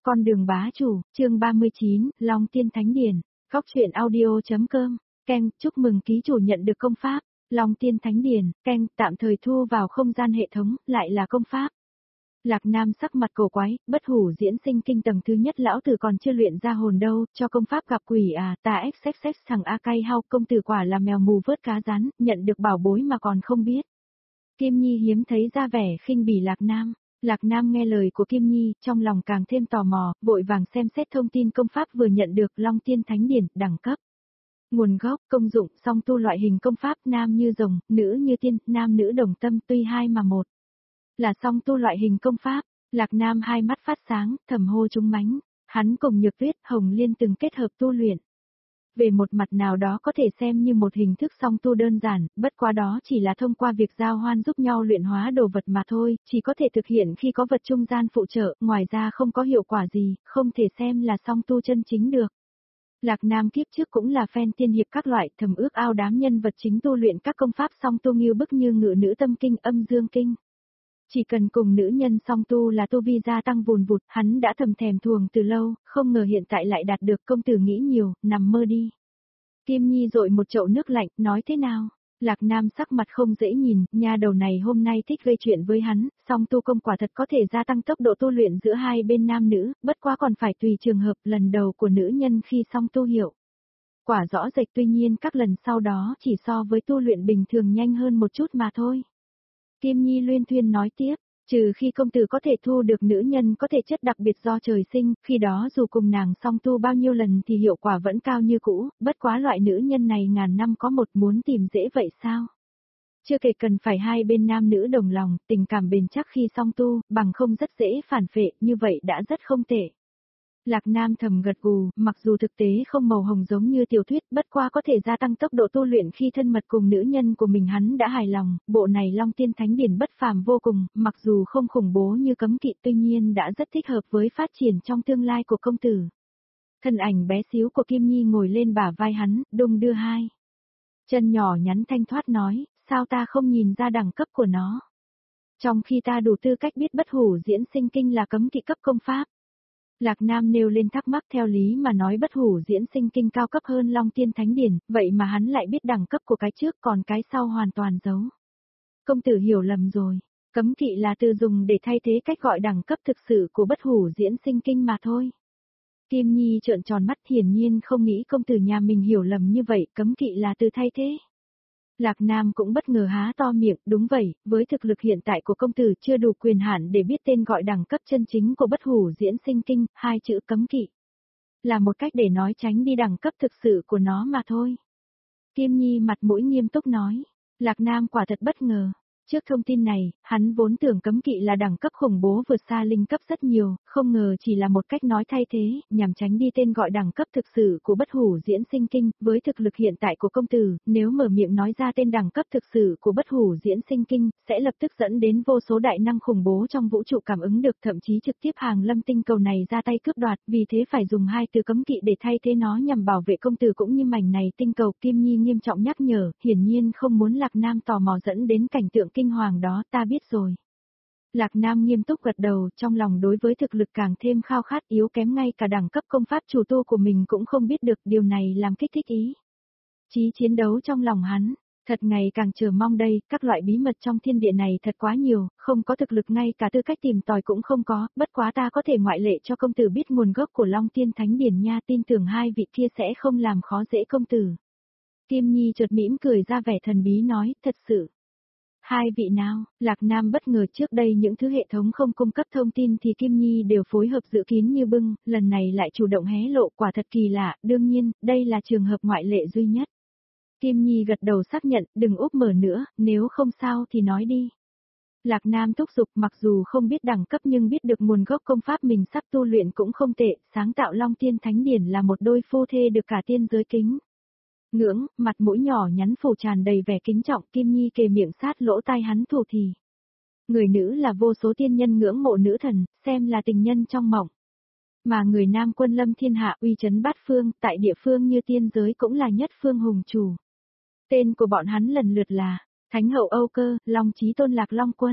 Con đường bá chủ, chương 39, Long Tiên Thánh Điển, góc truyện audio.com, Ken, chúc mừng ký chủ nhận được công pháp, Long Tiên Thánh Điển, Ken, tạm thời thu vào không gian hệ thống, lại là công pháp. Lạc Nam sắc mặt cổ quái, bất hủ diễn sinh kinh tầng thứ nhất lão tử còn chưa luyện ra hồn đâu, cho công pháp gặp quỷ à, ta xxx thằng A cay hao, công tử quả là mèo mù vớt cá rán, nhận được bảo bối mà còn không biết. Kim Nhi hiếm thấy ra vẻ khinh bỉ Lạc Nam. Lạc Nam nghe lời của Kim Nhi, trong lòng càng thêm tò mò, vội vàng xem xét thông tin công pháp vừa nhận được Long Tiên Thánh Điển, đẳng cấp. Nguồn gốc, công dụng, song tu loại hình công pháp nam như rồng, nữ như tiên, nam nữ đồng tâm tuy hai mà một. Là song tu loại hình công pháp, Lạc Nam hai mắt phát sáng, thầm hô trúng mánh, hắn cùng Nhược Tuyết, Hồng Liên từng kết hợp tu luyện. Về một mặt nào đó có thể xem như một hình thức song tu đơn giản, bất quá đó chỉ là thông qua việc giao hoan giúp nhau luyện hóa đồ vật mà thôi, chỉ có thể thực hiện khi có vật trung gian phụ trợ, ngoài ra không có hiệu quả gì, không thể xem là song tu chân chính được. Lạc Nam kiếp trước cũng là fan tiên hiệp các loại, thầm ước ao đám nhân vật chính tu luyện các công pháp song tu nghiêu bức như Ngự Nữ Tâm Kinh, Âm Dương Kinh. Chỉ cần cùng nữ nhân song tu là tu vi gia tăng vùn vụt, hắn đã thầm thèm thuồng từ lâu, không ngờ hiện tại lại đạt được. Công tử nghĩ nhiều, nằm mơ đi. Kim Nhi dội một chậu nước lạnh, nói thế nào? Lạc Nam sắc mặt không dễ nhìn, nha đầu này hôm nay thích gây chuyện với hắn, song tu công quả thật có thể gia tăng tốc độ tu luyện giữa hai bên nam nữ, bất quá còn phải tùy trường hợp lần đầu của nữ nhân khi song tu hiệu quả rõ rệt, tuy nhiên các lần sau đó chỉ so với tu luyện bình thường nhanh hơn một chút mà thôi. Kim Nhi luyên thuyên nói tiếp, trừ khi công tử có thể thu được nữ nhân có thể chất đặc biệt do trời sinh, khi đó dù cùng nàng song tu bao nhiêu lần thì hiệu quả vẫn cao như cũ, bất quá loại nữ nhân này ngàn năm có một, muốn tìm dễ vậy sao? Chưa kể cần phải hai bên nam nữ đồng lòng, tình cảm bền chắc khi song tu, bằng không rất dễ phản phệ, như vậy đã rất không tệ. Lạc Nam thầm gật gù, mặc dù thực tế không màu hồng giống như tiểu thuyết, bất qua có thể gia tăng tốc độ tu luyện khi thân mật cùng nữ nhân của mình, hắn đã hài lòng. Bộ này Long Tiên Thánh Điển bất phàm vô cùng, mặc dù không khủng bố như cấm kỵ, tuy nhiên đã rất thích hợp với phát triển trong tương lai của công tử. Thân ảnh bé xíu của Kim Nhi ngồi lên bả vai hắn, đung đưa hai chân nhỏ nhắn thanh thoát nói, sao ta không nhìn ra đẳng cấp của nó? Trong khi ta đủ tư cách biết bất hủ diễn sinh kinh là cấm kỵ cấp công pháp. Lạc Nam nêu lên thắc mắc, theo lý mà nói bất hủ diễn sinh kinh cao cấp hơn Long Tiên Thánh Điển, vậy mà hắn lại biết đẳng cấp của cái trước còn cái sau hoàn toàn giấu. Công tử hiểu lầm rồi, cấm kỵ là từ dùng để thay thế cách gọi đẳng cấp thực sự của bất hủ diễn sinh kinh mà thôi. Kim Nhi trợn tròn mắt, hiển nhiên không nghĩ công tử nhà mình hiểu lầm như vậy, cấm kỵ là từ thay thế. Lạc Nam cũng bất ngờ há to miệng, đúng vậy, với thực lực hiện tại của công tử chưa đủ quyền hạn để biết tên gọi đẳng cấp chân chính của bất hủ diễn sinh kinh, hai chữ cấm kỵ. Là một cách để nói tránh đi đẳng cấp thực sự của nó mà thôi. Kim Nhi mặt mũi nghiêm túc nói, Lạc Nam quả thật bất ngờ. Trước thông tin này, hắn vốn tưởng cấm kỵ là đẳng cấp khủng bố vượt xa linh cấp rất nhiều, không ngờ chỉ là một cách nói thay thế, nhằm tránh đi tên gọi đẳng cấp thực sự của bất hủ diễn sinh kinh. Với thực lực hiện tại của công tử, nếu mở miệng nói ra tên đẳng cấp thực sự của bất hủ diễn sinh kinh, sẽ lập tức dẫn đến vô số đại năng khủng bố trong vũ trụ cảm ứng được, thậm chí trực tiếp hàng lâm tinh cầu này ra tay cướp đoạt, vì thế phải dùng hai từ cấm kỵ để thay thế nó nhằm bảo vệ công tử cũng như mảnh này tinh cầu. Kim Nhi nghiêm trọng nhắc nhở, hiển nhiên không muốn Lạc Nam tò mò dẫn đến cảnh tượng kinh hoàng đó. Ta biết rồi. Lạc Nam nghiêm túc gật đầu, trong lòng đối với thực lực càng thêm khao khát, yếu kém ngay cả đẳng cấp công pháp chủ tu của mình cũng không biết được, điều này làm kích thích ý chí chiến đấu trong lòng hắn. Thật ngày càng chờ mong đây, các loại bí mật trong thiên địa này thật quá nhiều, không có thực lực ngay cả tư cách tìm tòi cũng không có, bất quá ta có thể ngoại lệ cho công tử biết nguồn gốc của Long Tiên Thánh Điển nha, tin tưởng hai vị kia sẽ không làm khó dễ công tử. Kim Nhi chợt mỉm cười ra vẻ thần bí nói, thật sự. Hai vị nào? Lạc Nam bất ngờ, trước đây những thứ hệ thống không cung cấp thông tin thì Kim Nhi đều phối hợp giữ kín như bưng, lần này lại chủ động hé lộ, quả thật kỳ lạ, đương nhiên, đây là trường hợp ngoại lệ duy nhất. Kim Nhi gật đầu xác nhận, đừng úp mở nữa, nếu không sao thì nói đi. Lạc Nam thúc giục, mặc dù không biết đẳng cấp nhưng biết được nguồn gốc công pháp mình sắp tu luyện cũng không tệ, sáng tạo Long Tiên Thánh Điển là một đôi phu thê được cả tiên giới kính ngưỡng, mặt mũi nhỏ nhắn phủ tràn đầy vẻ kính trọng. Kim Nhi kề miệng sát lỗ tai hắn thủ thì. Người nữ là vô số tiên nhân ngưỡng mộ nữ thần, xem là tình nhân trong mộng. Mà người nam quân lâm thiên hạ uy chấn bát phương, tại địa phương như tiên giới cũng là nhất phương hùng chủ. Tên của bọn hắn lần lượt là Thánh hậu Âu Cơ, Long Chí Tôn Lạc Long Quân,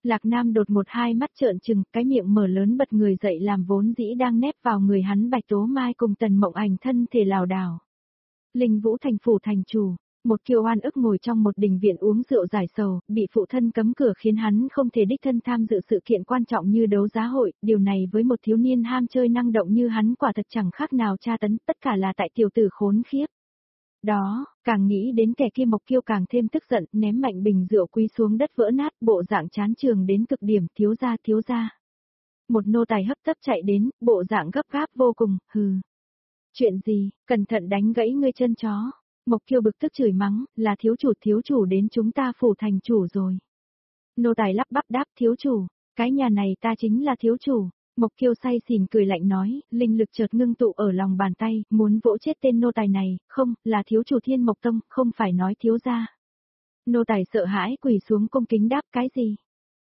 Lạc Nam đột một hai mắt trợn trừng, cái miệng mở lớn bật người dậy làm vốn dĩ đang nép vào người hắn Bạch Tố Mai cùng Tần Mộng Ảnh thân thể lảo đảo. Linh Vũ thành phủ thành chủ, một kiều oan ức ngồi trong một đình viện uống rượu giải sầu, bị phụ thân cấm cửa khiến hắn không thể đích thân tham dự sự kiện quan trọng như đấu giá hội, điều này với một thiếu niên ham chơi năng động như hắn quả thật chẳng khác nào tra tấn, tất cả là tại tiểu tử khốn khiếp. Đó, càng nghĩ đến kẻ kia Mộc Kiêu càng thêm tức giận, ném mạnh bình rượu quý xuống đất vỡ nát, bộ dạng chán trường đến cực điểm, thiếu gia. Một nô tài hấp tấp chạy đến, bộ dạng gấp gáp vô cùng, hừ. Chuyện gì, cẩn thận đánh gãy ngươi chân chó. Mộc Kiêu bực tức chửi mắng, là thiếu chủ đến chúng ta phủ thành chủ rồi. Nô tài lắp bắp đáp thiếu chủ, cái nhà này ta chính là thiếu chủ. Mộc Kiêu say xỉn cười lạnh nói, linh lực chợt ngưng tụ ở lòng bàn tay, muốn vỗ chết tên nô tài này, không, là thiếu chủ Thiên Mộc Tông, không phải nói thiếu gia. Nô tài sợ hãi quỳ xuống cung kính đáp cái gì?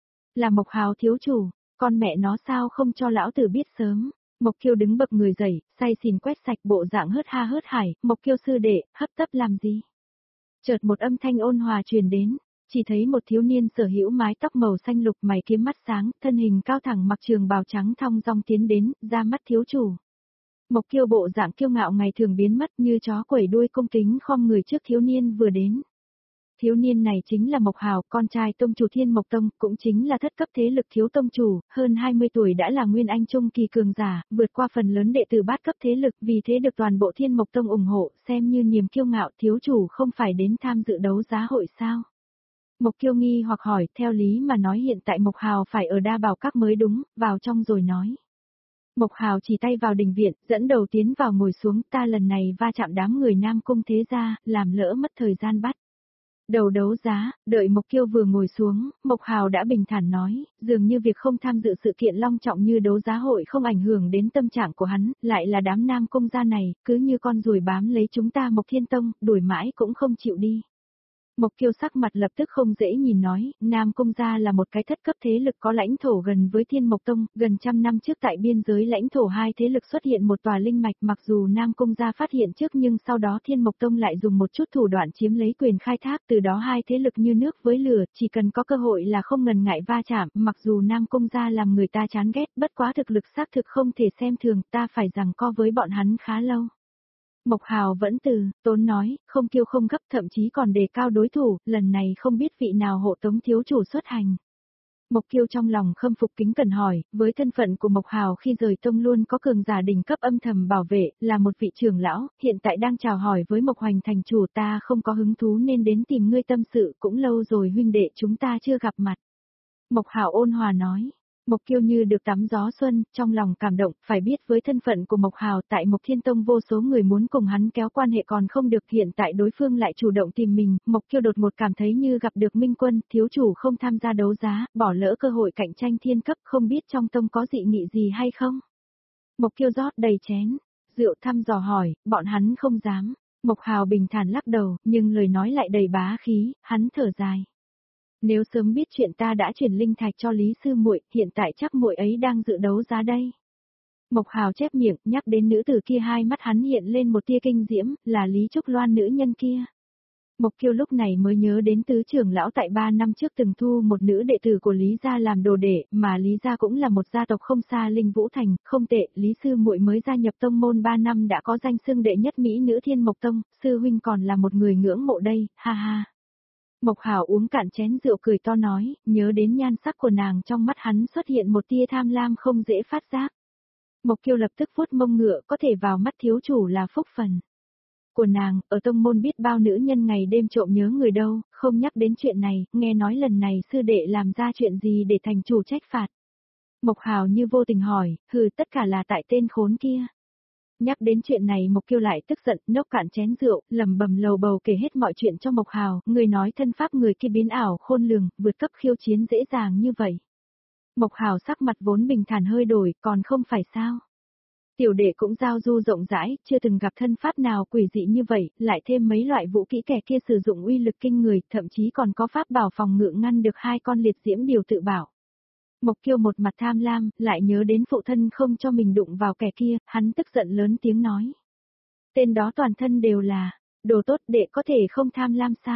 Là Mộc Hào thiếu chủ, con mẹ nó sao không cho lão tử biết sớm. Mộc Kiêu đứng bật người dậy, say xỉn quét sạch bộ dạng hớt ha hớt hải, Mộc Kiêu sư đệ, hấp tấp làm gì? Chợt một âm thanh ôn hòa truyền đến. Chỉ thấy một thiếu niên sở hữu mái tóc màu xanh lục mày kiếm mắt sáng, thân hình cao thẳng mặc trường bào trắng thong dong tiến đến, ra mắt thiếu chủ. Mộc Kiêu bộ dạng kiêu ngạo ngày thường biến mất như chó quẩy đuôi cung kính khom người trước thiếu niên vừa đến. Thiếu niên này chính là Mộc Hào, con trai tông chủ Thiên Mộc Tông, cũng chính là thất cấp thế lực thiếu tông chủ, hơn 20 tuổi đã là nguyên anh trung kỳ cường giả, vượt qua phần lớn đệ tử bát cấp thế lực, vì thế được toàn bộ Thiên Mộc Tông ủng hộ, xem như niềm kiêu ngạo. Thiếu chủ không phải đến tham dự đấu giá hội sao? Mộc Kiêu nghi hoặc hỏi, theo lý mà nói hiện tại Mộc Hào phải ở Đa Bảo Các mới đúng, vào trong rồi nói. Mộc Hào chỉ tay vào đình viện, dẫn đầu tiến vào ngồi xuống, ta lần này va chạm đám người Nam Cung thế gia, làm lỡ mất thời gian bắt đầu đấu giá. Đợi Mộc Kiêu vừa ngồi xuống, Mộc Hào đã bình thản nói, dường như việc không tham dự sự kiện long trọng như đấu giá hội không ảnh hưởng đến tâm trạng của hắn, lại là đám Nam Cung gia này, cứ như con ruồi bám lấy chúng ta Mộc Thiên Tông, đuổi mãi cũng không chịu đi. Mộc Kiêu sắc mặt lập tức không dễ nhìn nói, Nam Cung gia là một cái thất cấp thế lực có lãnh thổ gần với Thiên Mộc Tông, gần trăm năm trước tại biên giới lãnh thổ hai thế lực xuất hiện một tòa linh mạch, mặc dù Nam Cung gia phát hiện trước nhưng sau đó Thiên Mộc Tông lại dùng một chút thủ đoạn chiếm lấy quyền khai thác, từ đó hai thế lực như nước với lửa, chỉ cần có cơ hội là không ngần ngại va chạm, mặc dù Nam Cung gia làm người ta chán ghét, bất quá thực lực xác thực không thể xem thường, ta phải giằng co với bọn hắn khá lâu. Mộc Hào vẫn từ tốn nói, không kiêu không gấp, thậm chí còn đề cao đối thủ, lần này không biết vị nào hộ tống thiếu chủ xuất hành. Mộc Kiêu trong lòng khâm phục kính cẩn hỏi, với thân phận của Mộc Hào khi rời tông luôn có cường giả đỉnh cấp âm thầm bảo vệ, là một vị trưởng lão, hiện tại đang chào hỏi với Mộc Hoành thành chủ, ta không có hứng thú nên đến tìm ngươi tâm sự, cũng lâu rồi huynh đệ chúng ta chưa gặp mặt. Mộc Hào ôn hòa nói. Mộc Kiêu như được tắm gió xuân, trong lòng cảm động, phải biết với thân phận của Mộc Hào tại Mộc Thiên Tông vô số người muốn cùng hắn kéo quan hệ còn không được, hiện tại đối phương lại chủ động tìm mình, Mộc Kiêu đột một cảm thấy như gặp được minh quân, thiếu chủ không tham gia đấu giá, bỏ lỡ cơ hội cạnh tranh thiên cấp, không biết trong tông có dị nghị gì hay không? Mộc Kiêu rót đầy chén, rượu thăm dò hỏi, bọn hắn không dám. Mộc Hào bình thản lắc đầu, nhưng lời nói lại đầy bá khí, hắn thở dài. Nếu sớm biết chuyện ta đã chuyển linh thạch cho Lý sư muội, hiện tại chắc muội ấy đang dự đấu giá đây. Mộc Hào chép miệng, nhắc đến nữ tử kia hai mắt hắn hiện lên một tia kinh diễm, là Lý Trúc Loan nữ nhân kia. Mộc Kiêu lúc này mới nhớ đến tứ trưởng lão tại 3 năm trước từng thu một nữ đệ tử của Lý gia làm đồ đệ, mà Lý gia cũng là một gia tộc không xa Linh Vũ Thành, không tệ, Lý sư muội mới gia nhập tông môn 3 năm đã có danh xưng đệ nhất mỹ nữ Thiên Mộc Tông, sư huynh còn là một người ngưỡng mộ đây, ha ha. Mộc Hào uống cạn chén rượu cười to nói, nhớ đến nhan sắc của nàng trong mắt hắn xuất hiện một tia tham lam không dễ phát giác. Mộc Kiêu lập tức vuốt mông ngựa, có thể vào mắt thiếu chủ là phúc phần của nàng, ở tông môn biết bao nữ nhân ngày đêm trộm nhớ người đâu, không nhắc đến chuyện này, nghe nói lần này sư đệ làm ra chuyện gì để thành chủ trách phạt. Mộc Hào như vô tình hỏi, hừ, tất cả là tại tên khốn kia. Nhắc đến chuyện này Mộc Kiêu lại tức giận, nốc cạn chén rượu, lẩm bẩm lầu bầu kể hết mọi chuyện cho Mộc Hào, người nói thân pháp người kia biến ảo khôn lường, vượt cấp khiêu chiến dễ dàng như vậy. Mộc Hào sắc mặt vốn bình thản hơi đổi, còn không phải sao? Tiểu đệ cũng giao du rộng rãi, chưa từng gặp thân pháp nào quỷ dị như vậy, lại thêm mấy loại vũ kỹ kẻ kia sử dụng uy lực kinh người, thậm chí còn có pháp bảo phòng ngự ngăn được hai con liệt diễm điều tự bảo. Mộc Kiêu một mặt tham lam, lại nhớ đến phụ thân không cho mình đụng vào kẻ kia, hắn tức giận lớn tiếng nói. Tên đó toàn thân đều là đồ tốt, đệ có thể không tham lam sao?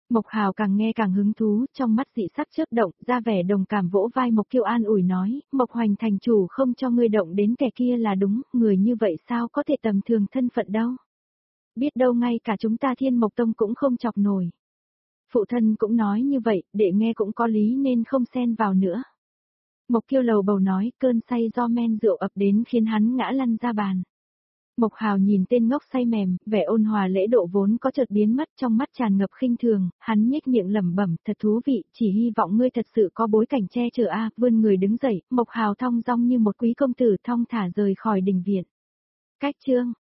Mộc Hào càng nghe càng hứng thú, trong mắt dị sắc chớp động, ra vẻ đồng cảm vỗ vai Mộc Kiêu an ủi nói, Mộc Hoành thành chủ không cho ngươi động đến kẻ kia là đúng, người như vậy sao có thể tầm thường thân phận đâu. Biết đâu ngay cả chúng ta Thiên Mộc Tông cũng không chọc nổi. Phụ thân cũng nói như vậy, đệ nghe cũng có lý nên không xen vào nữa. Mộc Kiêu lầu bầu nói, cơn say do men rượu ập đến khiến hắn ngã lăn ra bàn. Mộc Hào nhìn tên ngốc say mềm, vẻ ôn hòa lễ độ vốn có chợt biến mất, trong mắt tràn ngập khinh thường, hắn nhếch miệng lẩm bẩm, thật thú vị, chỉ hy vọng ngươi thật sự có bối cảnh che chở a. Vươn người đứng dậy, Mộc Hào thong dong như một quý công tử thong thả rời khỏi đình viện. Cách chương